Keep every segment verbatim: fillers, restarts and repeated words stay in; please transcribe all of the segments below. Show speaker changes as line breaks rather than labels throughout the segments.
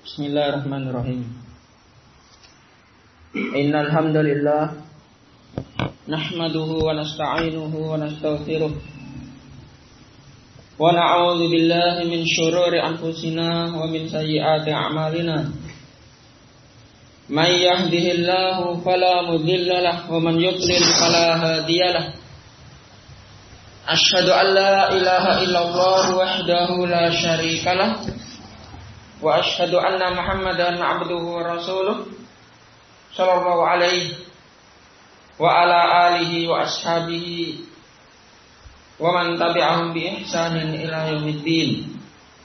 Bismillahirrahmanirrahim. Innal hamdalillah nahmaduhu wa nasta'inuhu wa nastaghfiruh wa na'udzu billahi min syururi anfusina wa min sayyiati a'malina. May yahdihillahu fala mudilla lahu wa man yudlil fala hadiyalah. Asyhadu an la ilaha illallah wahdahu la syarikalah wa asyhadu anna Muhammadan abduhu wa rasuluh sallallahu alaihi wa ala alihi wa ashabihi wa man tabi'ahum bi ihsanin ila yaumiddin.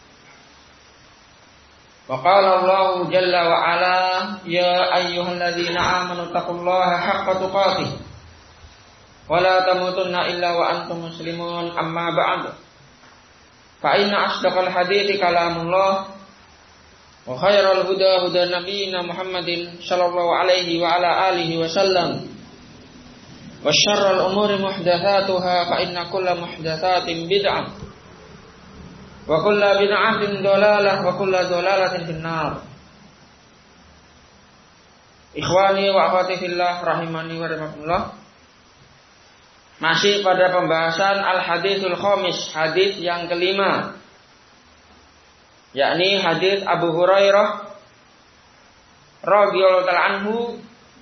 Wa qala Allah jalla wa ala ya ayyuhalladzina amanu taqullaha haqqa tuqatih wa la tamutunna illa wa antum muslimun, amma ba'du. Fa inna asdaqal hadithi kalamullah wa khairal huda huda nabiyina Muhammadin sallallahu alaihi wa ala alihi wa sallam wa syarrul umuri muhdatsatuha fa inna kulla muhdatsatin bid'ah wa kulla bid'atin dhalalah wa kulla dhalalatin finnar. Ikhwani wa akhwati fillah rahimani wa rahimakumullah. Masih pada pembahasan al-haditsul khamis, hadis yang kelima, yakni hadis Abu Hurairah radhiyallahu ta'ala anhu,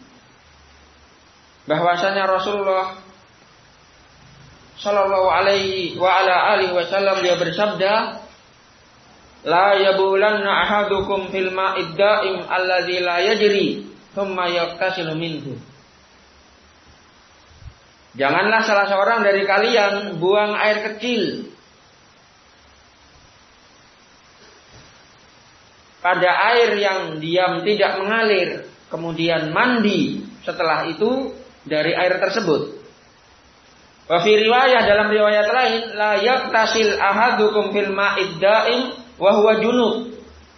bahwasanya Rasulullah sallallahu alaihi wa ala alihi wasallam dia bersabda, la yabulanna ahadukum fil ma'id da'im alladzi la yajri thumma yaqtasilu minhu. Janganlah salah seorang dari kalian buang air kecil pada air yang diam tidak mengalir, kemudian mandi setelah itu dari air tersebut. Wa fi riwayah, dalam riwayat lain, la yaqtasil ahadukum fil ma'id da'im wa huwa junub.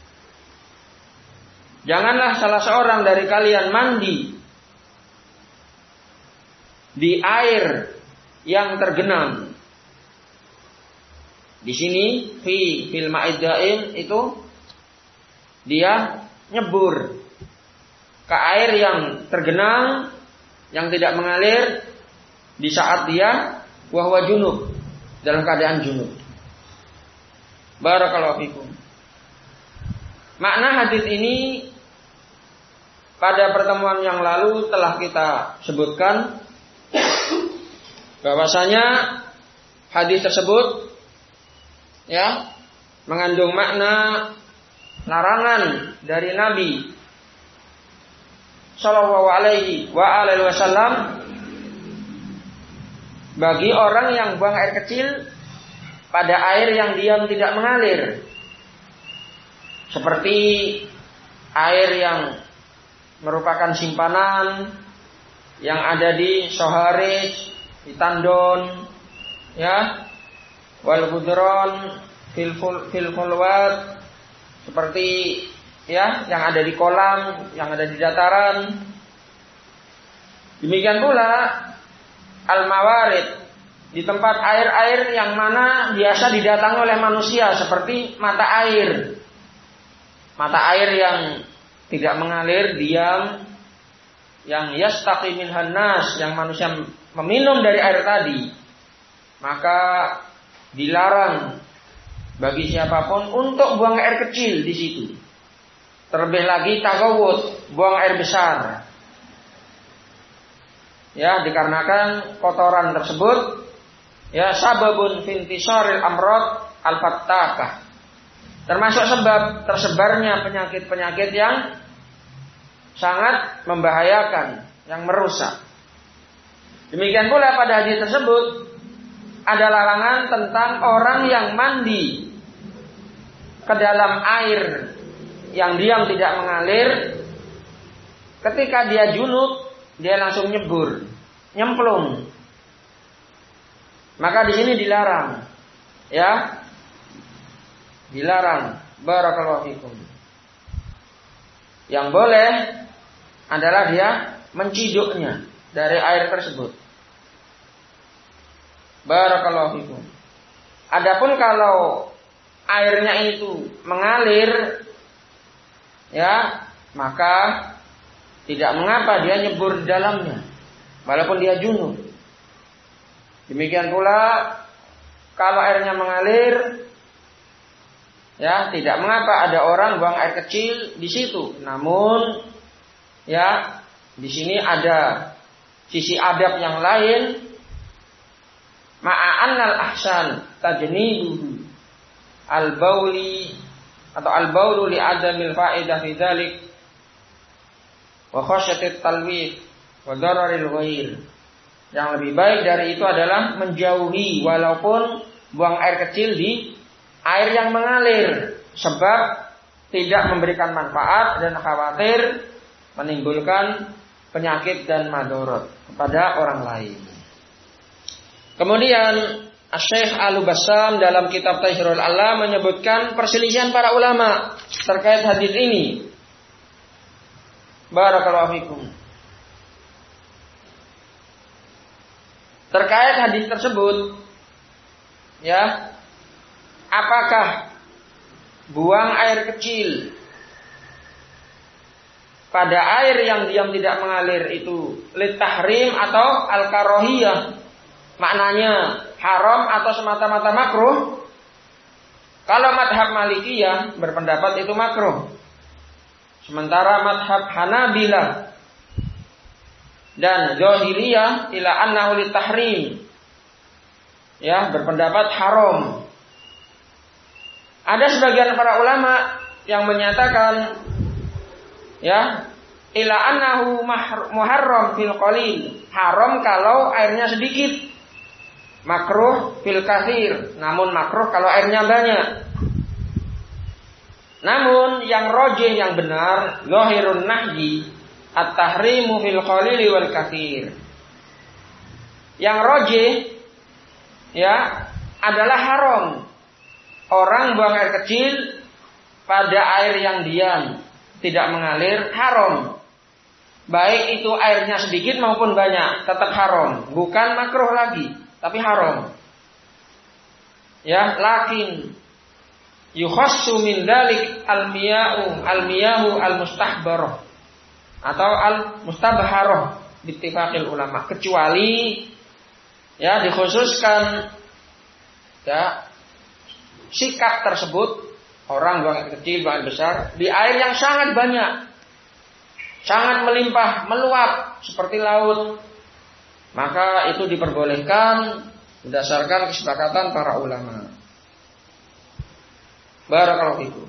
Janganlah salah seorang dari kalian mandi di air yang tergenang. Di sini fi fil ma'id da'im itu dia nyebur ke air yang tergenang, yang tidak mengalir di saat dia wahwa junub, dalam keadaan junub. Barakallahu fikum. Makna hadis ini pada pertemuan yang lalu telah kita sebutkan, bahwasanya hadis tersebut ya mengandung makna larangan dari Nabi sallallahu alaihi wa alihi wasallam bagi orang yang buang air kecil pada air yang diam tidak mengalir, seperti air yang merupakan simpanan yang ada di Soharij, di Tandon, ya, wal budron fil fil fulwat, seperti ya yang ada di kolam, yang ada di dataran. Demikian pula al-mawarid, di tempat air-air yang mana biasa didatangi oleh manusia, seperti mata air. Mata air yang tidak mengalir, diam, yang yastaqi minhan nas, yang manusia meminum dari air tadi, maka dilarang bagi siapapun untuk buang air kecil di situ. Terlebih lagi tagawud, buang air besar. Ya, dikarenakan kotoran tersebut ya sababun fintisaril amrad al-fattakah, termasuk sebab tersebarnya penyakit-penyakit yang sangat membahayakan, yang merusak. Demikian pula pada hadis tersebut ada larangan tentang orang yang mandi ke dalam air yang diam tidak mengalir. Ketika dia junub, dia langsung nyebur, nyemplung. Maka di sini dilarang, ya, dilarang. Barakallahu fikum. Yang boleh adalah dia menciduknya dari air tersebut. Barakallahu fikum. Adapun kalau airnya itu mengalir ya, maka tidak mengapa dia nyebur di dalamnya, walaupun dia junub. Demikian pula kalau airnya mengalir, ya, tidak mengapa ada orang buang air kecil di situ. Namun, ya, di sini ada sisi adab yang lain. Ma'annal ahsan tajnibuhu al-bauli atau al-baulu li adamil fa'idah fi dzalik wa khasyatit talwith wa dararil ghair. Yang lebih baik dari itu adalah menjauhi walaupun buang air kecil di air yang mengalir, sebab tidak memberikan manfaat dan khawatir menimbulkan penyakit dan madorot kepada orang lain. Kemudian Asy-Syaikh Al-Bassam dalam kitab Tazkirul Alam menyebutkan perselisihan para ulama terkait hadis ini. Barakallahu fikum. Terkait hadis tersebut, ya, apakah buang air kecil pada air yang diam tidak mengalir itu litahrim atau al-karohiyah, maknanya haram atau semata-mata makruh? Kalau madhab Malikiyah berpendapat itu makruh, sementara madhab Hanabilah dan Zahiriyah ila annahu litahrim, ya, berpendapat haram. Ada sebagian para ulama yang menyatakan, ya, ila annahu muharram fil qalil, haram kalau airnya sedikit, makruh fil katsir, namun makruh kalau airnya banyak. Namun yang rajih, yang benar, zahirun nahyi at-tahrimu fil qalil wal katsir. Yang rajih, ya, adalah haram orang buang air kecil pada air yang diam tidak mengalir, haram. Baik itu airnya sedikit maupun banyak, tetap haram. Bukan makruh lagi, tapi haram. Ya, lakin yukhassu min dzalik al-miya'u al-miyahu al-mustahbarah atau al-mustabharah bittifaqil ulama, kecuali, ya, dikhususkan, ya, sikap tersebut, orang buang air kecil, buang air besar di air yang sangat banyak, sangat melimpah, meluap seperti laut, maka itu diperbolehkan berdasarkan kesepakatan para ulama. Barakallahu fikum.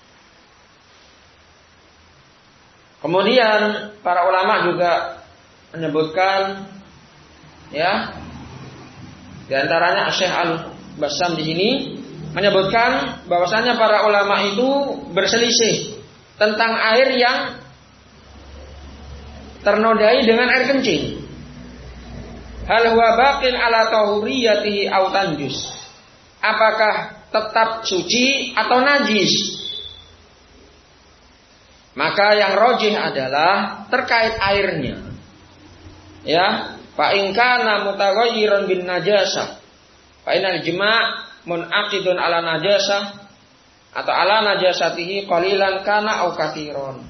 Kemudian para ulama juga menyebutkan, ya, di antaranya Syekh Al-Bassam di sini menyebutkan bahwasanya para ulama itu berselisih tentang air yang ternodai dengan air kencing. Hal huwa baqin ala tahuriyatihi aw tanjus. Apakah tetap suci atau najis? Maka yang rajih adalah terkait airnya. Ya, fa in kana mutaghayyiran bin najasah, fa inal jima' munaqidun ala najasah atau ala najasatihi qalilan kana au katsiran.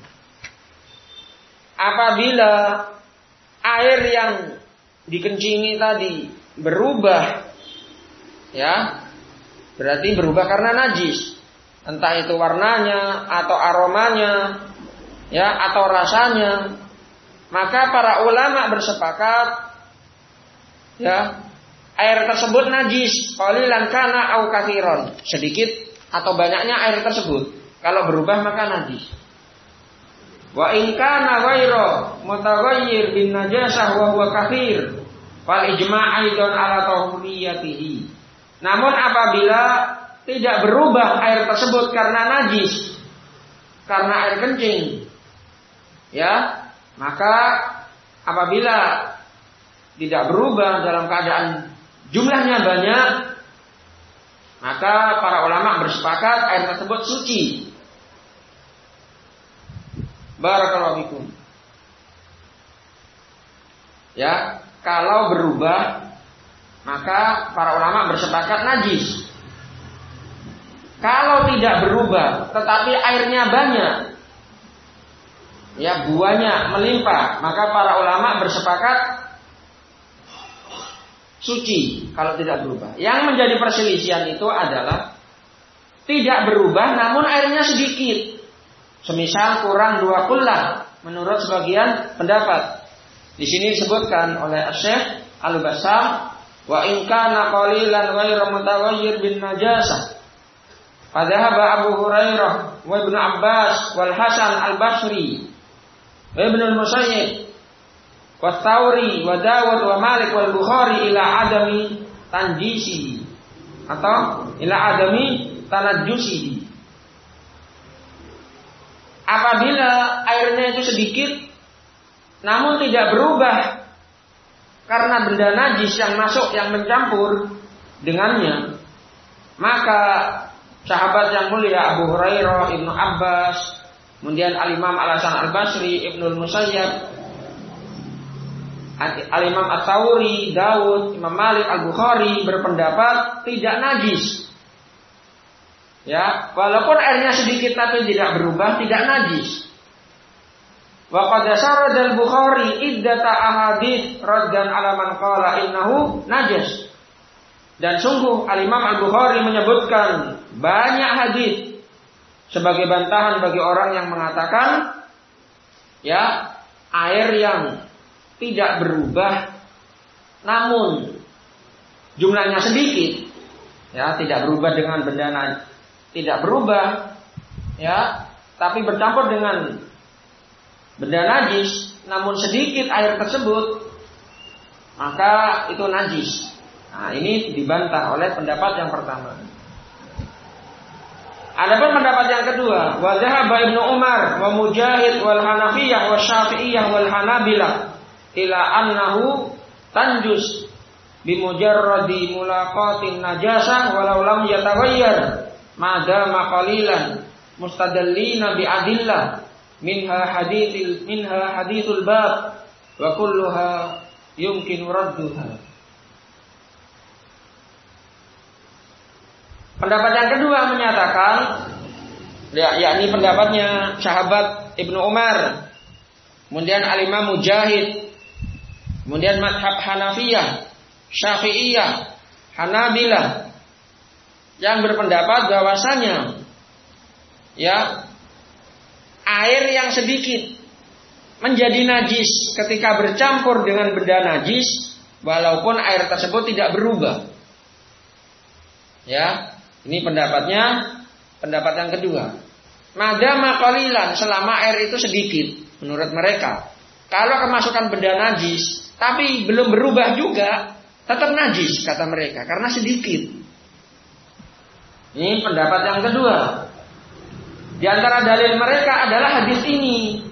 Apabila air yang dikencingi tadi berubah, ya, berarti berubah karena najis, entah itu warnanya atau aromanya, ya, atau rasanya, maka para ulama bersepakat, ya, air tersebut najis, qalilan kana au katsiran, sedikit atau banyaknya air tersebut, kalau berubah maka najis. Wa in kana ghairu mutaghayyir bin najasah wa huwa katsir, fal ijma' aidan ala tahuriyatihi. Namun apabila tidak berubah air tersebut karena najis, karena air kencing, ya, maka apabila tidak berubah dalam keadaan jumlahnya banyak, maka para ulama bersepakat air tersebut suci. Barakallahu fikum. Ya, kalau berubah, maka para ulama bersepakat najis. Kalau tidak berubah, tetapi airnya banyak, ya buahnya melimpah, maka para ulama bersepakat suci kalau tidak berubah. Yang menjadi perselisihan itu adalah tidak berubah namun airnya sedikit. Semisal kurang dua kullah menurut sebagian pendapat. Di sini disebutkan oleh Syekh Al-Bassam, wa in kana qalilan ghairu mutaghayyir bin najasah. Fadhahaba Abu Hurairah wa Ibnu Abbas wal Hasan Al-Basri wa Ibnu Al-Musayyib wa Tsauri wa Dawud wa Malik wal Bukhari ila adami tanjisi atau ila adami tanajjusi. Apabila airnya itu sedikit namun tidak berubah karena benda najis yang masuk yang mencampur dengannya, maka sahabat yang mulia Abu Hurairah, Ibnu Abbas, kemudian Al-Imam Al-Hasan Al-Basri, Ibnu Al-Musayyab, Al-Imam At-Tsauri, Dawud, Imam Malik, Al-Bukhari berpendapat tidak najis. Ya, walaupun airnya sedikit tapi tidak berubah, tidak najis. Wa qad sarada al-Bukhari iddata ahadits raddan ala man qala innahu najas. Dan sungguh Al-Imam Al-Bukhari menyebutkan banyak hadis sebagai bantahan bagi orang yang mengatakan ya, air yang tidak berubah namun jumlahnya sedikit, ya, tidak berubah dengan benda najis, tidak berubah, ya, tapi bercampur dengan benda najis, namun sedikit air tersebut, maka itu najis. Nah, ini dibantah oleh pendapat yang pertama. Adapun pendapat yang kedua, wa dhahaba Ibnu Umar wa Mujahid wal Hanafiyah wa Syafi'iyah wal Hanabilah ila annahu tanjus bi mujarradi mulaqatin najasah walau lam yataghayyar madama qalilan mustadallina bi adillah minha haditsil minha haditsul bab wa kulluha yumkin radduha. Pendapat yang kedua menyatakan, ya, yakni pendapatnya sahabat Ibnu Umar, kemudian Al-Imam Mujahid, kemudian mazhab Hanafiyah, Syafi'iyah, Hanabilah, yang berpendapat bahwasanya ya, air yang sedikit menjadi najis ketika bercampur dengan benda najis walaupun air tersebut tidak berubah. Ya, ini pendapatnya, pendapat yang kedua. Madama qalilan, selama air itu sedikit menurut mereka. Kalau kemasukan benda najis tapi belum berubah juga, tetap najis kata mereka karena sedikit. Ini pendapat yang kedua. Di antara dalil mereka adalah hadis ini.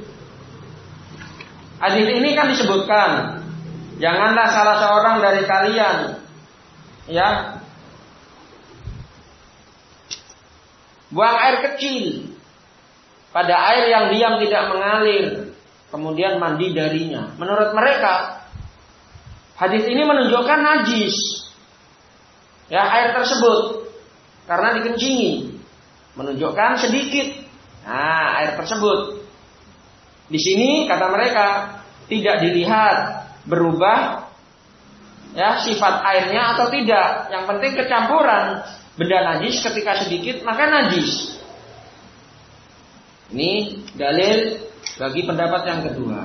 Hadis ini kan disebutkan, janganlah salah seorang dari kalian ya buang air kecil pada air yang diam tidak mengalir, kemudian mandi darinya. Menurut mereka, hadis ini menunjukkan najis ya air tersebut karena dikencingi, menunjukkan sedikit. Nah, air tersebut di sini kata mereka tidak dilihat berubah ya sifat airnya atau tidak. Yang penting kecampuran benda najis ketika sedikit maka najis. Ini dalil bagi pendapat yang kedua.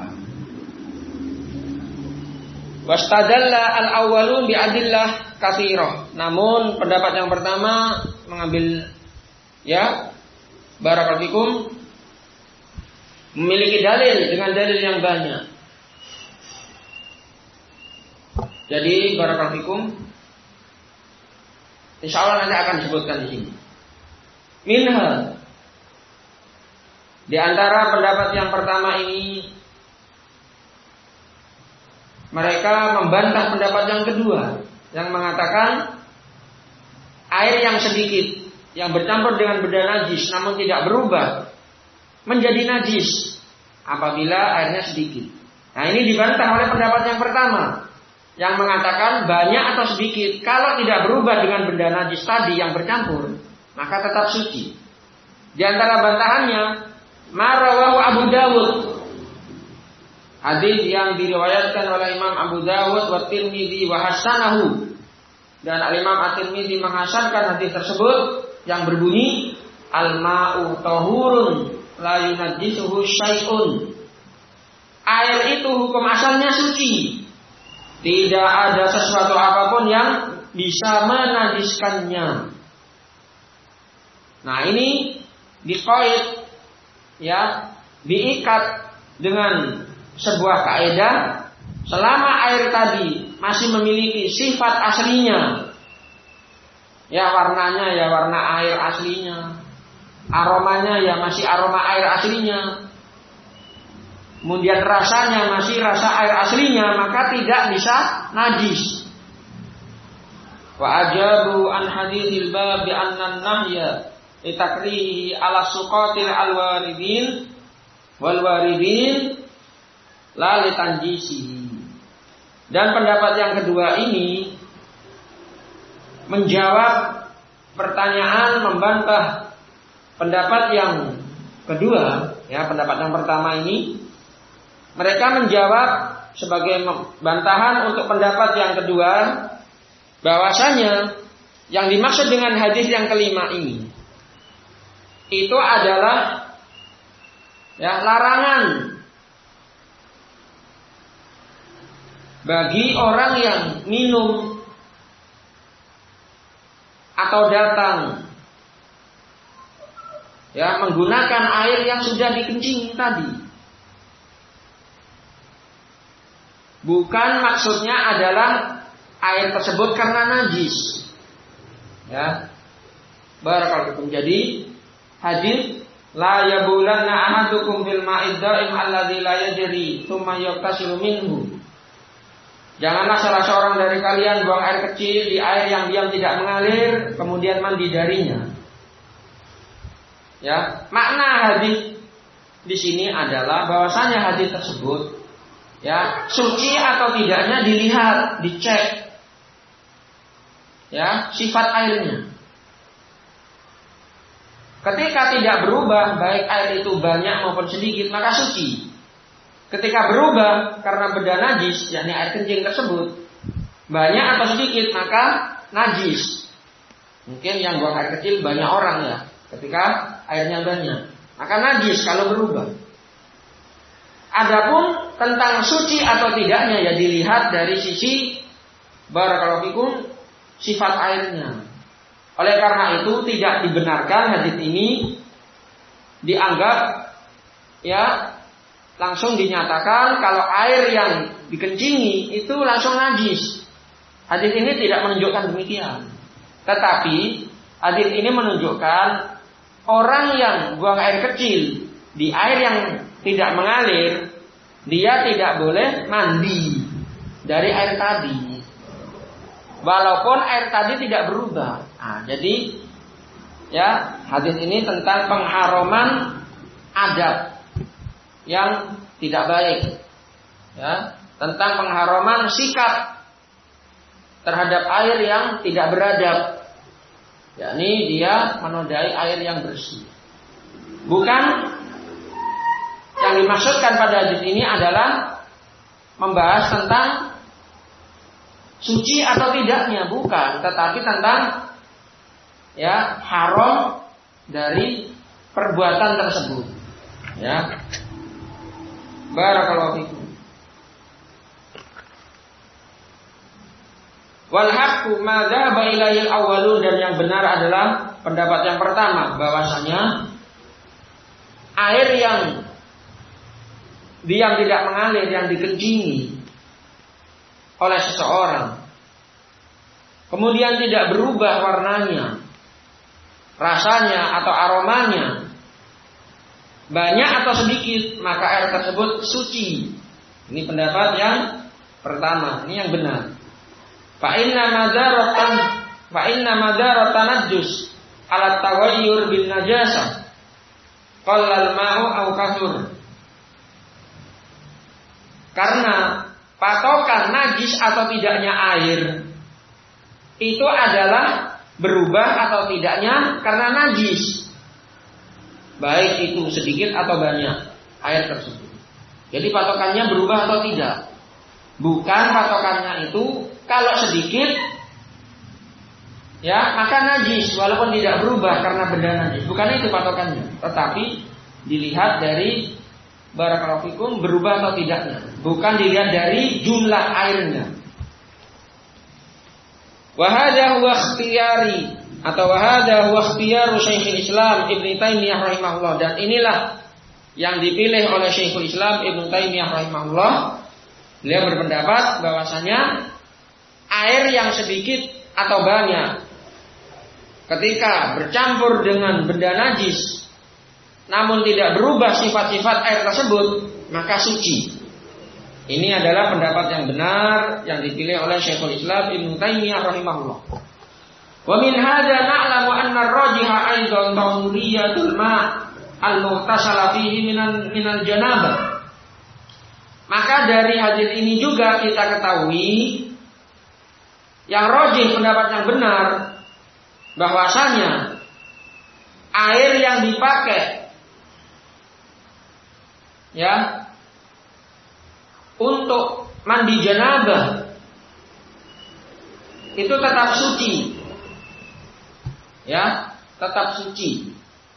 Wastadalla al-awwalun bi adillah katsirah. Namun pendapat yang pertama mengambil ya barakallahu fikum memiliki dalil dengan dalil yang banyak. Jadi barakallahu fikum, insya Allah nanti akan disebutkan di sini. Minha, di antara pendapat yang pertama ini, mereka membantah pendapat yang kedua, yang mengatakan air yang sedikit, yang bercampur dengan benda najis, namun tidak berubah, menjadi najis apabila airnya sedikit. Nah, ini dibantah oleh pendapat yang pertama, yang mengatakan banyak atau sedikit, kalau tidak berubah dengan benda najis tadi yang bercampur, maka tetap suci. Di antara bantahannya, marawahu Abu Dawud Hadis yang diriwayatkan oleh Imam Abu Dawud wa Tirmidzi wa hasanahu, dan Al-Imam At-Tirmidzi menghasankan hadis tersebut yang berbunyi al-ma'u tahurun la yunajjisuhu syai'un. Air itu hukum asalnya suci, tidak ada sesuatu apapun yang bisa menajiskannya. Nah, ini diqaid, ya, diikat dengan sebuah kaidah. Selama air tadi masih memiliki sifat aslinya, ya warnanya ya warna air aslinya, aromanya ya masih aroma air aslinya, kemudian rasanya masih rasa air aslinya, maka tidak bisa najis. Wa ajabu an hadithil bab bi anna an-nahya litakrihi ala suqatil al-waridin wal waridin la litanjisi. Dan pendapat yang kedua ini menjawab pertanyaan, membantah pendapat yang kedua. Ya, pendapat yang pertama ini mereka menjawab sebagai bantahan untuk pendapat yang kedua, bahwasanya yang dimaksud dengan hadis yang kelima ini itu adalah, ya, larangan bagi orang yang minum atau datang, ya, menggunakan air yang sudah dikencingi tadi. Bukan maksudnya adalah air tersebut karena najis. Ya. Barakallahu. Jadi hadis la yabulanna ahadukum fil ma'id da'im alladzi la yajri tsumma yaqtasilu minhu. Janganlah salah seorang dari kalian buang air kecil di air yang diam tidak mengalir, kemudian mandi darinya. Ya, makna hadis di sini adalah bahwasanya hadis tersebut, ya, suci atau tidaknya dilihat, dicek, ya, sifat airnya. Ketika tidak berubah, baik air itu banyak maupun sedikit, maka suci. Ketika berubah karena benda najis, yakni air kencing tersebut, banyak atau sedikit, maka najis. Mungkin yang buang air kecil banyak orang, ya, ketika airnya banyak, maka najis kalau berubah. Adapun tentang suci atau tidaknya, ya, dilihat dari sisi barakallahu fikum sifat airnya. Oleh karena itu tidak dibenarkan hadis ini dianggap, ya, langsung dinyatakan kalau air yang dikencingi itu langsung najis. Hadis ini tidak menunjukkan demikian. Tetapi hadis ini menunjukkan orang yang buang air kecil di air yang tidak mengalir, dia tidak boleh mandi dari air tadi, walaupun air tadi tidak berubah. Nah, jadi, ya, hadis ini tentang pengharuman adab yang tidak baik, ya, tentang pengharuman sikap terhadap air yang tidak beradab, yakni dia menodai air yang bersih. Bukan yang dimaksudkan pada hadis ini adalah membahas tentang suci atau tidaknya, bukan, tetapi tentang, ya, haram dari perbuatan tersebut, ya. Barakallahu fikum. Wal haqqu ma dhahaba ilaihi al-awwalun, dan yang benar adalah pendapat yang pertama, bahwasanya air yang diam tidak mengalir, yang dikencingi oleh seseorang, kemudian tidak berubah warnanya, rasanya atau aromanya, banyak atau sedikit, maka air tersebut suci. Ini pendapat yang pertama, ini yang benar. Fa inna madaratan fa inna madaratan najus ala tawayyur bin najasah qallal ma'u aw kathur. Karena patokan najis atau tidaknya air itu adalah berubah atau tidaknya karena najis, baik itu sedikit atau banyak air tersebut. Jadi patokannya berubah atau tidak. Bukan patokannya itu kalau sedikit ya maka najis walaupun tidak berubah karena benda najis. Bukan itu patokannya. Tetapi dilihat dari barakallahu fikum berubah atau tidaknya. Bukan dilihat dari jumlah airnya. Wa hadza huwa ikhtiyari atau wa hadza huwa ikhtiyaru Syekhul Islam Ibnu Taimiyah rahimahullah, dan inilah yang dipilih oleh Syekhul Islam Ibnu Taimiyah rahimahullah. Beliau berpendapat bahwasanya air yang sedikit atau banyak ketika bercampur dengan benda najis namun tidak berubah sifat-sifat air tersebut maka suci. Ini adalah pendapat yang benar yang dipilih oleh Syekhul Islam Ibnu Taimiyah rahimahullah. Wa min hadza na'lamu anna ar-rajiha aidan tahuriyatul ma' al-muhtasala fihi minal minal janabah. Maka dari hadis ini juga kita ketahui yang rajih, pendapat yang benar, bahwasanya air yang dipakai ya untuk mandi janabah itu tetap suci. Ya, tetap suci.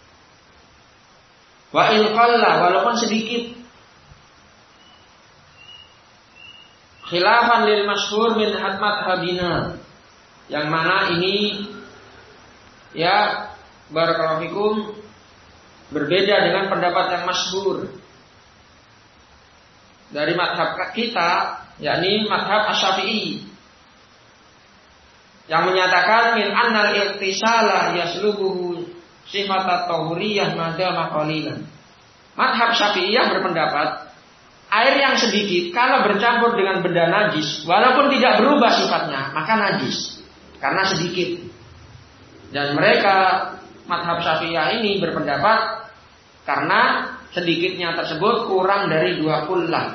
Wa in qalla, walaupun sedikit. Khilafan lil masyhur min madhhabina, yang mana ini ya barakallahu fikum berbeda dengan pendapat yang masyhur dari madhab kita, yakni madhab Asy-Syafi'i, yang menyatakan min annal irtisala yaslubuhu sifat at-tahuriyah madama qalilan. Madhab Syafi'iyah berpendapat air yang sedikit kalau bercampur dengan benda najis walaupun tidak berubah sifatnya maka najis karena sedikit. Dan mereka madhab Syafi'iyah ini berpendapat karena sedikitnya tersebut kurang dari dua kullah.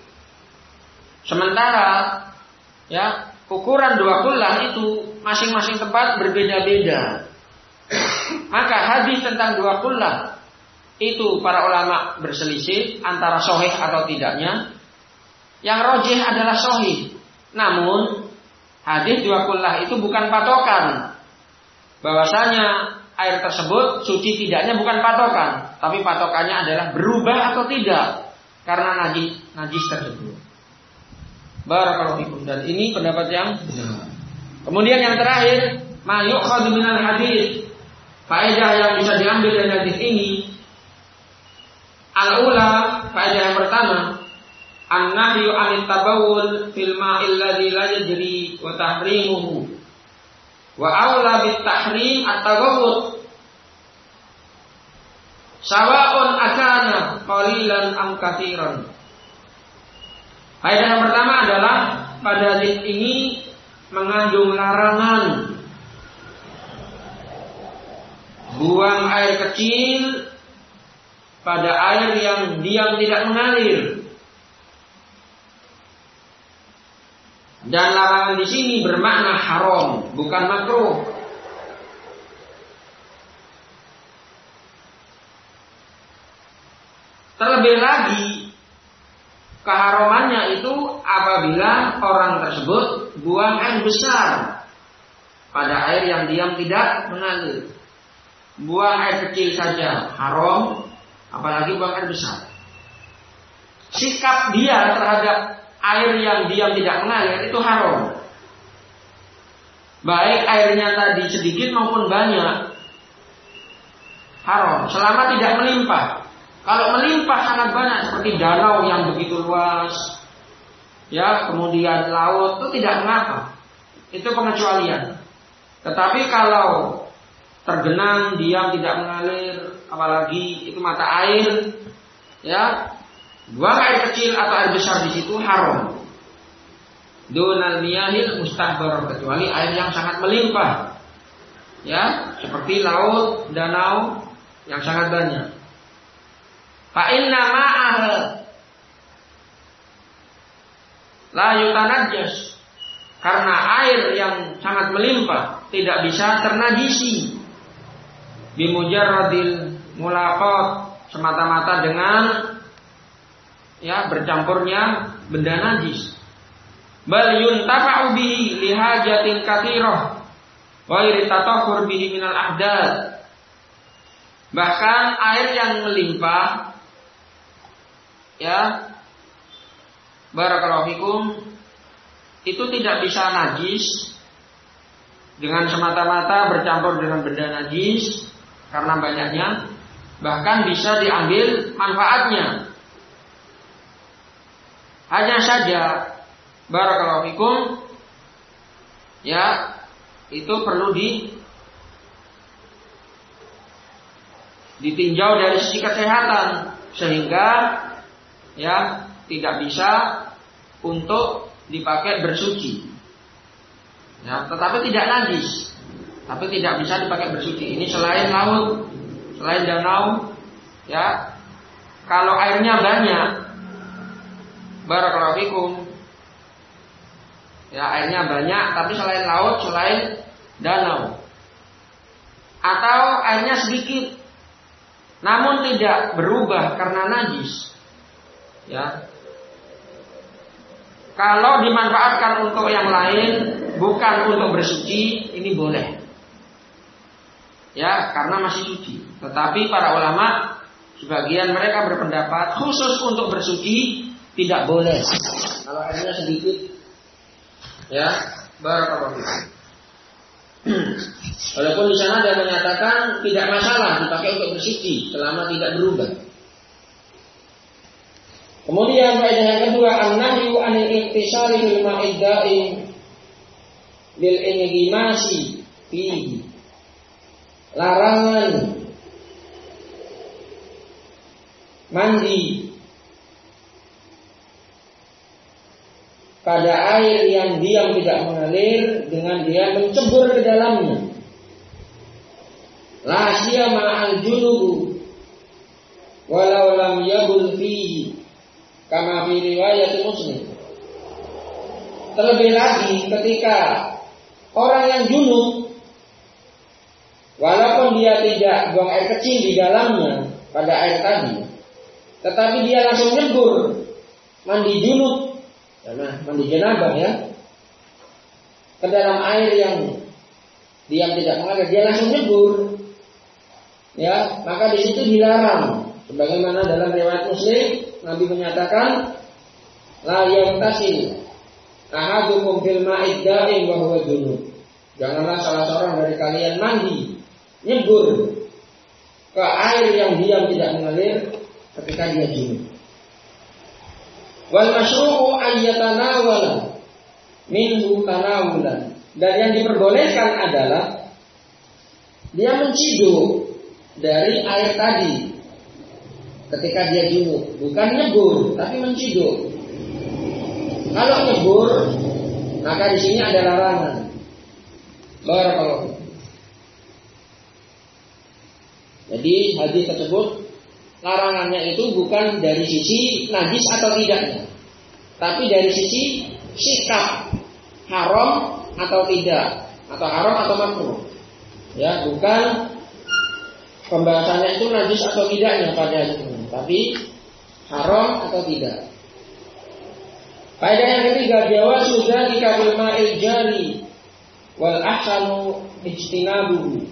Sementara ya ukuran dua kullah itu masing-masing tempat berbeda-beda. Maka hadis tentang dua kullah itu para ulama berselisih antara sahih atau tidaknya. Yang rajih adalah sahih. Namun hadis dua kullah itu bukan patokan. Bahwasanya air tersebut suci tidaknya bukan patokan, tapi patokannya adalah berubah atau tidak karena najis najis tersebut. Barakallahu fikum. Dan ini pendapat yang benar. Kemudian yang terakhir, ma yu'khadhu minal hadis. Faedah yang bisa diambil dari hadis ini, al-ula, faedah yang pertama, an-nahyu 'anit tabawul fil ma'il ladzi la yajri wa tahrimuhu. Wa aula bit tahrim at-taghawwud. Sawa'un akana qalilan am katsiran. Faedah yang pertama adalah pada hadis ini mengandung larangan buang air kecil pada air yang diam tidak mengalir. Dan larangan di sini bermakna haram, bukan makruh. Terlebih lagi, keharamannya itu apabila orang tersebut buang air besar pada air yang diam tidak mengalir. Buang air kecil saja haram, apalagi buang air besar. Sikap dia terhadap air yang diam tidak mengalir itu haram. Baik airnya tadi sedikit maupun banyak, haram selama tidak melimpah. Kalau melimpah sangat banyak seperti danau yang begitu luas, ya kemudian laut, itu tidak mengapa, itu pengecualian. Tetapi kalau tergenang diam tidak mengalir, apalagi itu mata air, ya buang air kecil atau air besar di situ haram. Dunal miyahil mustahbar, kecuali air yang sangat melimpah, ya seperti laut, danau yang sangat banyak. Fa inna ma'aha la yutanajjas, karena air yang sangat melimpah tidak bisa ternajisi bimujarradil mulaqat, semata-mata dengan ya bercampurnya benda najis. Bal yuntafa'u bihi li hajatin katsirah wa yatahhur bihi minal ahdath. Bahkan air yang melimpah, ya, barakallahu fikum, itu tidak bisa najis dengan semata-mata bercampur dengan benda najis karena banyaknya, bahkan bisa diambil manfaatnya. Hanya saja barakallahu fikum, ya, itu perlu di ditinjau dari sisi kesehatan sehingga ya tidak bisa untuk dipakai bersuci. Ya, tetapi tidak najis, tapi tidak bisa dipakai bersuci. Ini selain laut, selain danau, ya, kalau airnya banyak, barakallahu fikum, ya airnya banyak, tapi selain laut, selain danau, atau airnya sedikit, namun tidak berubah karena najis, ya. Kalau dimanfaatkan untuk yang lain, bukan untuk bersuci, ini boleh, ya, karena masih suci. Tetapi para ulama, sebagian mereka berpendapat khusus untuk bersuci tidak boleh. Kalau airnya sedikit, ya, barakallahu fikum. Walaupun di sana ada menyatakan tidak masalah dipakai untuk bersuci selama tidak berubah. Kemudian faedah yang kedua, an-nahyu 'anil iktisari bil ma'i da'im bil inghimasi fihi. Larangan mandi pada air yang diam tidak mengalir dengan dia mencebur ke dalamnya. La siyama al-junubu walau lam yabul fihi kama fi riwayat Muslim. Terlebih lagi ketika orang yang junub, walaupun dia tidak buang air kecil di dalamnya pada air tadi, tetapi dia langsung nyebur mandi junub, karena mandi janabah, ya, ke dalam air yang diam tidak mengalir, dia langsung nyebur, ya, maka di situ dilarang. Sebagaimana dalam riwayat Muslim, Nabi menyatakan, la yamtasil ahadukum fil ma'id da'im wa huwa junub. Janganlah salah seorang dari kalian mandi nyebur ke air yang diam tidak mengalir ketika dia junub. Wal masyru'u ayyatanawala minhu tanawulan. Dan yang diperbolehkan adalah dia menciduk dari air tadi ketika dia junub, bukan nyebur, tapi menciduk. Kalau nyebur, maka di sini ada larangan. Barakallahu. Jadi hadis tersebut larangannya itu bukan dari sisi najis atau tidaknya, tapi dari sisi sikap haram atau tidak, atau haram atau makruh. Ya, bukan pembahasannya itu najis atau tidaknya pada itu, tapi haram atau tidak. Faedah yang ketiga, jawazu dzalika bil ma'il jari wal ahsanu ijtinabuhu.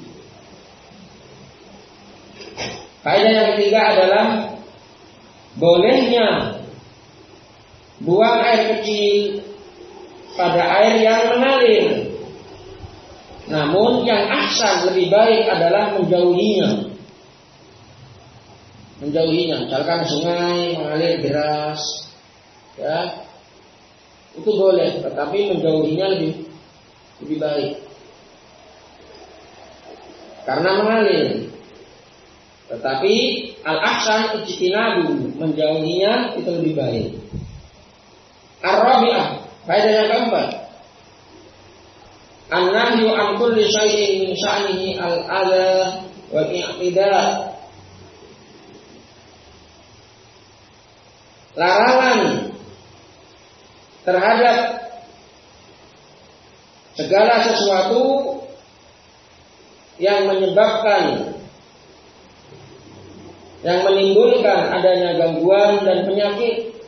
Faedah yang ketiga adalah bolehnya buang air kecil pada air yang mengalir. Namun yang ahsan, lebih baik adalah menjauhinya. Menjauhinya, misalkan sungai mengalir deras, ya, itu boleh, tetapi menjauhinya lebih lebih baik karena mengalir. Tetapi al-ahsan ijtinabu, menjauhinya itu lebih baik. Ar-rabi'ah, faedah yang keempat, an-nahyu an kulli syai'in min sya'nihi al-adha wal i'tida. Larangan terhadap segala sesuatu yang menyebabkan, yang menimbulkan adanya gangguan dan penyakit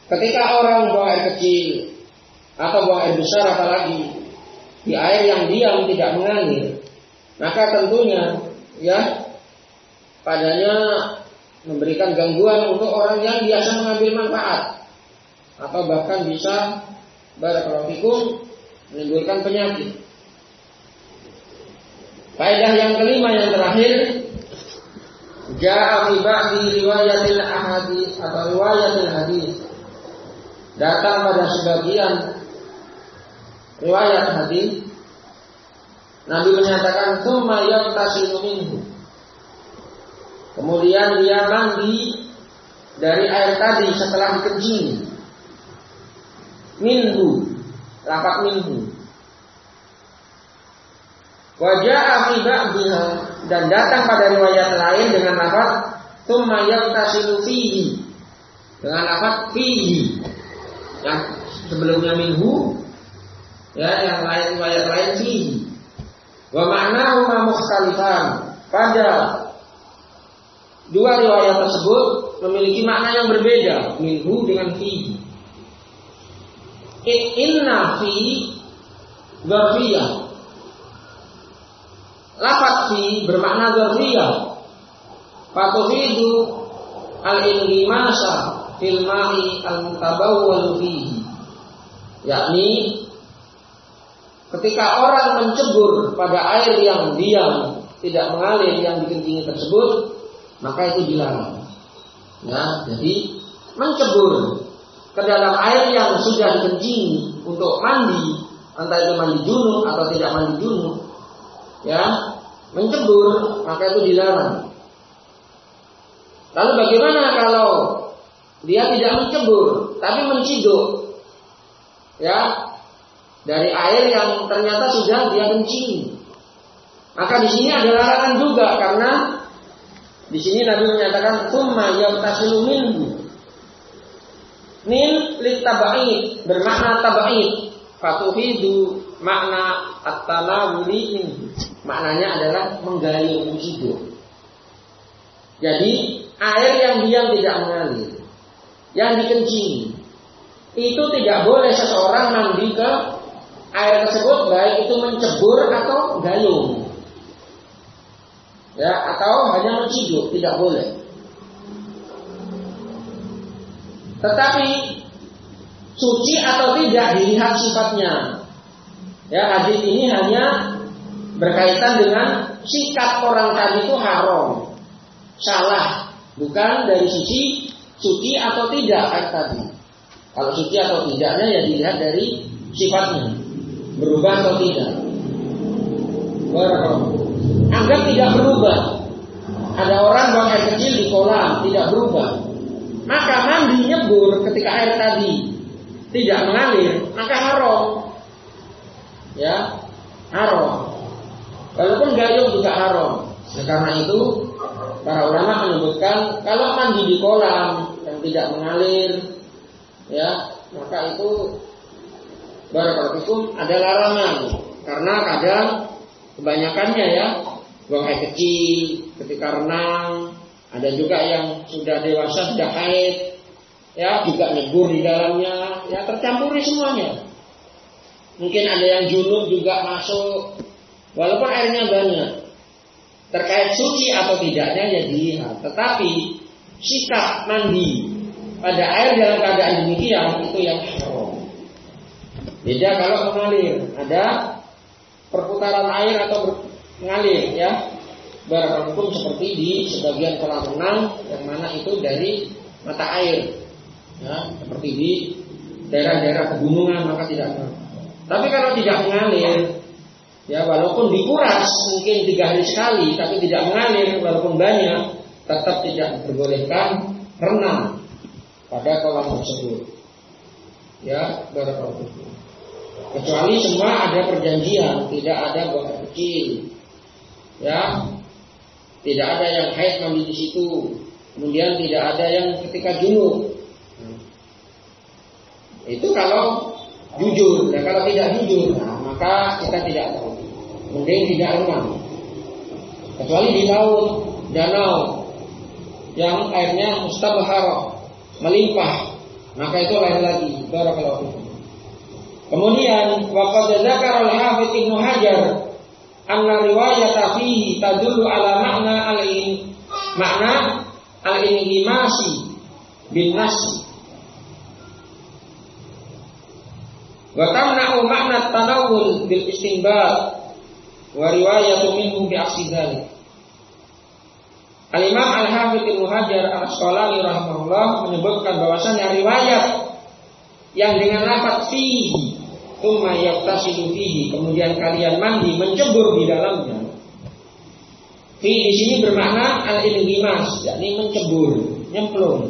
ketika orang buang air kecil atau buang air besar apalagi di air yang diam tidak mengalir, maka tentunya ya padanya memberikan gangguan untuk orang yang biasa mengambil manfaat atau bahkan bisa barakallahu fikum menimbulkan penyakit. Faedah yang kelima yang terakhir, ja'a fi ba'di riwayatil ahadits atau riwayatil hadis, datang pada sebagian riwayat hadis Nabi menyatakan tsumma yaghtasilu minhu, kemudian dia mandi dari air tadi setelah dikencing. Minhu, lafaz minhu. Wa ja'a fi ba'diha, dan datang pada riwayat lain dengan lafaz tsumma yaghtasilu fihi, dengan lafaz fihi. Yang sebelumnya minhu, ya, yang lain riwayat lain fihi. Wa ma'nahu ma mukhtalifan. Pada dua riwayat tersebut memiliki makna yang berbeda, minhu dengan fihi. Inna fi dzarfiyah. Lafaz fi bermakna dzarfiyah. Fatufidu al-inghimasa fil ma'i al-mutabawwal fihi. Yakni ketika orang mencebur pada air yang diam tidak mengalir yang dikencingi tersebut, maka itu dilarang. Ya, jadi mencebur ke dalam air yang sudah dikencingi untuk mandi, entah itu mandi junub atau tidak mandi junub, ya, mencebur, maka itu dilarang. Lalu bagaimana kalau dia tidak mencebur tapi menciduk, ya, dari air yang ternyata sudah dia kencingi? Maka di sini ada larangan juga, karena di sini Nabi menyatakan tsumma yaghtasilu minhu. Min litaba'id bermakna taba'id, fatufidu makna at-tanawuli, maknanya adalah menggayung, menciduk. Jadi air yang diam tidak mengalir, yang dikencingi, itu tidak boleh seseorang mandi ke air tersebut, baik itu mencebur atau gayung, ya, atau hanya menciduk, tidak boleh. Tetapi suci atau tidak dilihat sifatnya. Ya, hadis ini hanya berkaitan dengan sikap orang tadi itu haram, salah, bukan dari sisi suci atau tidak air tadi. Kalau suci atau tidaknya ya dilihat dari sifatnya, berubah atau tidak. Anggap tidak berubah. Ada orang buang air kecil di kolam tidak berubah, maka mandi nyebur ketika air tadi tidak mengalir, maka haram. Ya, haram. Walaupun gayung juga haram. Nah, karena itu para ulama menyebutkan kalau mandi di kolam yang tidak mengalir, ya, maka itu barakallahu fikum ada larangan. Karena kadang kebanyakannya ya buang air kecil ketika renang. Ada juga yang sudah dewasa, sudah haid, ya, juga nyebur di dalamnya, ya, tercampuri semuanya. Mungkin ada yang junub juga masuk, walaupun airnya banyak. Terkait suci atau tidaknya ya dilihat. Tetapi sikap mandi pada air dalam keadaan demikian itu yang haram. Beda kalau mengalir, ada perputaran air atau mengalir, ya. Barakallahu seperti di sebagian kolam renang yang mana itu dari mata air, ya, seperti di daerah-daerah pegunungan, maka tidak apa. Tapi kalau tidak mengalir, ya, walaupun dikuras mungkin tiga hari sekali, tapi tidak mengalir walaupun banyak, tetap tidak diperbolehkan renang pada kolam tersebut. Ya, barakallahu. Kecuali semua ada perjanjian, tidak ada buang air kecil, ya. Tidak ada yang haid mandi di situ. Kemudian tidak ada yang ketika junub. Itu kalau jujur. Dan kalau tidak jujur, nah, maka kita tidak tahu. Mending tidak renang. Kecuali di laut, danau, yang airnya mustabhar, melimpah. maka itu lain lagi. Barakallahu fikum. Kemudian waqad dzakara al-Hafidz Ibnu Hajar anna riwayata fihi tadullu ala makna al-in makna al-inghimasi bin nasi wa tamna'u makna tanawul bil istinbat wa riwayatu minhu bi aksi dzalik. Al-Imam Al-Hafidz Ibnu Hajar Al-Asqalani rahimahullah menyebutkan bahwasanya riwayat yang dengan lafaz fihi tsumma yaftasilu fihi, kemudian kalian mandi mencebur di dalamnya. Fi di sini bermakna al-inghimas, yakni mencebur, nyemplung.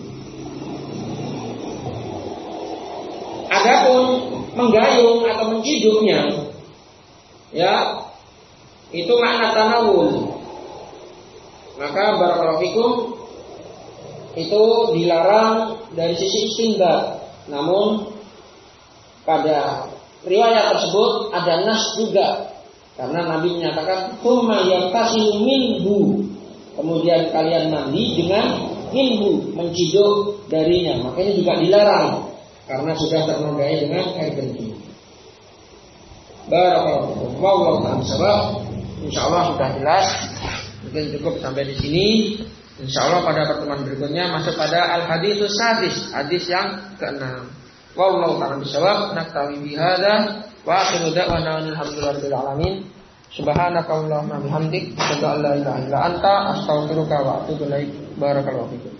Adapun menggayung atau menciduknya, ya, itu makna tanawul. Maka barakallahu fikum itu dilarang dari sisi istinbat. Namun pada riwayat tersebut ada nas juga, karena Nabi menyatakan tsumma yaktasilu minhu, kemudian kalian mandi dengan minhu, menciduk darinya. Makanya juga dilarang karena sudah ternodai dengan air kencing. Barakallahu fikum. Wallahu ta'ala. Insyaallah sudah jelas. Mungkin cukup sampai di sini. Insyaallah pada pertemuan berikutnya masuk pada al-haditsus sadis, hadis yang keenam. Wallahu ta'ala bishawab. Naktawi bihadza wa akhiru da'wana alhamdulillahirabbil alamin. Subhanakallahumma bihamdik asyhadu an la ilaha illa anta astaghfiruka wa atubu ilaik. Barakallahu fikum.